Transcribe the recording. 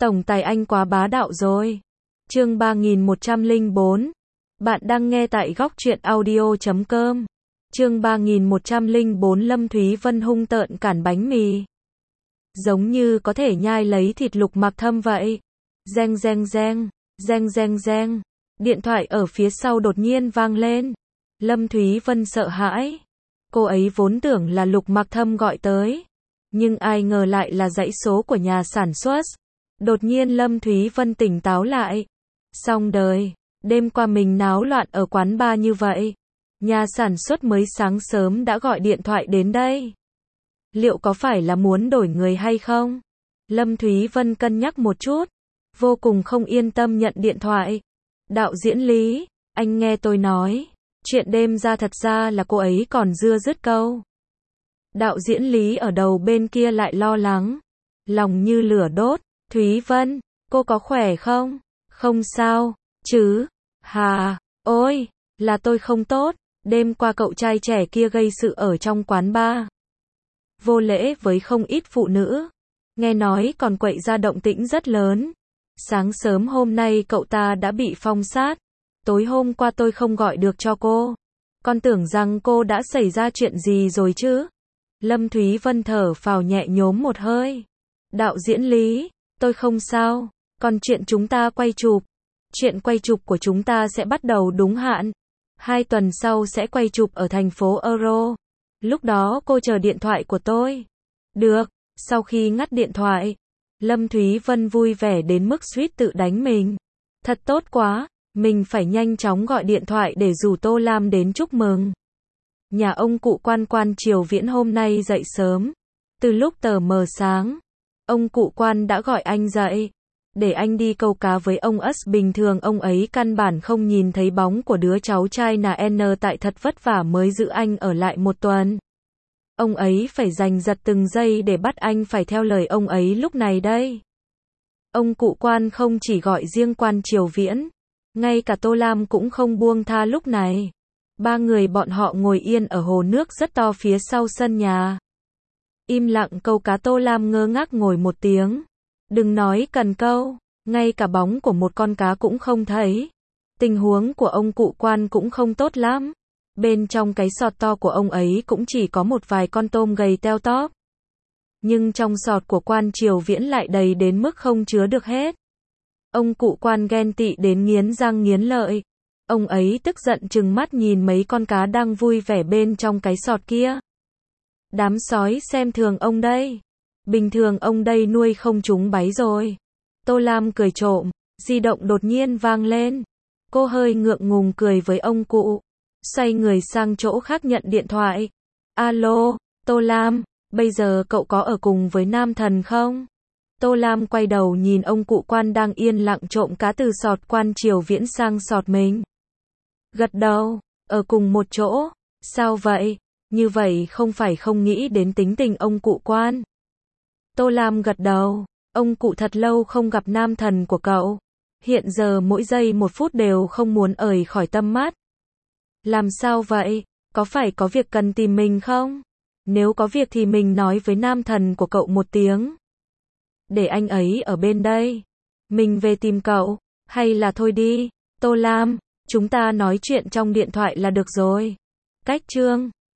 Tổng tài anh quá bá đạo rồi. Chương 3104. Bạn đang nghe tại góc truyện audio.com. Chương 3104 Lâm Thúy Vân hung tợn cản bánh mì. Giống như có thể nhai lấy thịt Lục Mặc Thâm vậy. Reng reng reng, reng reng reng. Điện thoại ở phía sau đột nhiên vang lên. Lâm Thúy Vân sợ hãi. Cô ấy vốn tưởng là Lục Mặc Thâm gọi tới. Nhưng ai ngờ lại là dãy số của nhà sản xuất. Đột nhiên Lâm Thúy Vân tỉnh táo lại. Xong đời, đêm qua mình náo loạn ở quán bar như vậy. Nhà sản xuất mới sáng sớm đã gọi điện thoại đến đây. Liệu có phải là muốn đổi người hay không? Lâm Thúy Vân cân nhắc một chút. Vô cùng không yên tâm nhận điện thoại. Đạo diễn Lý, anh nghe tôi nói. Chuyện đêm ra thật ra là cô ấy còn dưa dứt câu. Đạo diễn Lý ở đầu bên kia lại lo lắng. Lòng như lửa đốt. Thúy Vân, cô có khỏe không? Không sao, chứ. Hà, ôi, là tôi không tốt. Đêm qua cậu trai trẻ kia gây sự ở trong quán bar. Vô lễ với không ít phụ nữ. Nghe nói còn quậy ra động tĩnh rất lớn. Sáng sớm hôm nay cậu ta đã bị phong sát. Tối hôm qua tôi không gọi được cho cô. Con tưởng rằng cô đã xảy ra chuyện gì rồi chứ. Lâm Thúy Vân thở phào nhẹ nhõm một hơi. Đạo diễn Lý, tôi không sao. Còn chuyện chúng ta quay chụp. Chuyện quay chụp của chúng ta sẽ bắt đầu đúng hạn. 2 tuần sau sẽ quay chụp ở thành phố Euro. Lúc đó cô chờ điện thoại của tôi. Được. Sau khi ngắt điện thoại, Lâm Thúy Vân vui vẻ đến mức suýt tự đánh mình. Thật tốt quá. Mình phải nhanh chóng gọi điện thoại để rủ Tô Lam đến chúc mừng. Nhà ông cụ Quan Triều Viễn hôm nay dậy sớm. Từ lúc tờ mờ sáng, ông cụ Quan đã gọi anh dậy. Để anh đi câu cá với ông ất. Bình thường ông ấy căn bản không nhìn thấy bóng của đứa cháu trai N tại thật vất vả mới giữ anh ở lại 1 tuần. Ông ấy phải giành giật từng giây để bắt anh phải theo lời ông ấy lúc này đây. Ông cụ Quan không chỉ gọi riêng Quan Triều Viễn. Ngay cả Tô Lam cũng không buông tha lúc này. 3 người bọn họ ngồi yên ở hồ nước rất to phía sau sân nhà. Im lặng câu cá. Tô Lam ngơ ngác ngồi một tiếng. Đừng nói cần câu, ngay cả bóng của một con cá cũng không thấy. Tình huống của ông cụ Quan cũng không tốt lắm. Bên trong cái sọt to của ông ấy cũng chỉ có một vài con tôm gầy teo tóp. Nhưng trong sọt của Quan Triều Viễn lại đầy đến mức không chứa được hết. Ông cụ Quan ghen tị đến nghiến răng nghiến lợi. Ông ấy tức giận trừng mắt nhìn mấy con cá đang vui vẻ bên trong cái sọt kia. Đám sói xem thường ông đây. Bình thường ông đây nuôi không chúng báy rồi. Tô Lam cười trộm. Di động đột nhiên vang lên. Cô hơi ngượng ngùng cười với ông cụ. Xoay người sang chỗ khác nhận điện thoại. Alo, Tô Lam, bây giờ cậu có ở cùng với Nam Thần không? Tô Lam quay đầu nhìn ông cụ Quan đang yên lặng trộm cá từ sọt Quan Triều Viễn sang sọt mình. Gật đầu, ở cùng một chỗ. Sao vậy? Như vậy không phải không nghĩ đến tính tình ông cụ Quan. Tô Lam gật đầu. Ông cụ thật lâu không gặp Nam Thần của cậu. Hiện giờ mỗi giây 1 phút đều không muốn rời khỏi tâm mắt. Làm sao vậy? Có phải có việc cần tìm mình không? Nếu có việc thì mình nói với Nam Thần của cậu một tiếng. Để anh ấy ở bên đây. Mình về tìm cậu. Hay là thôi đi. Tô Lam, chúng ta nói chuyện trong điện thoại là được rồi. Cách chương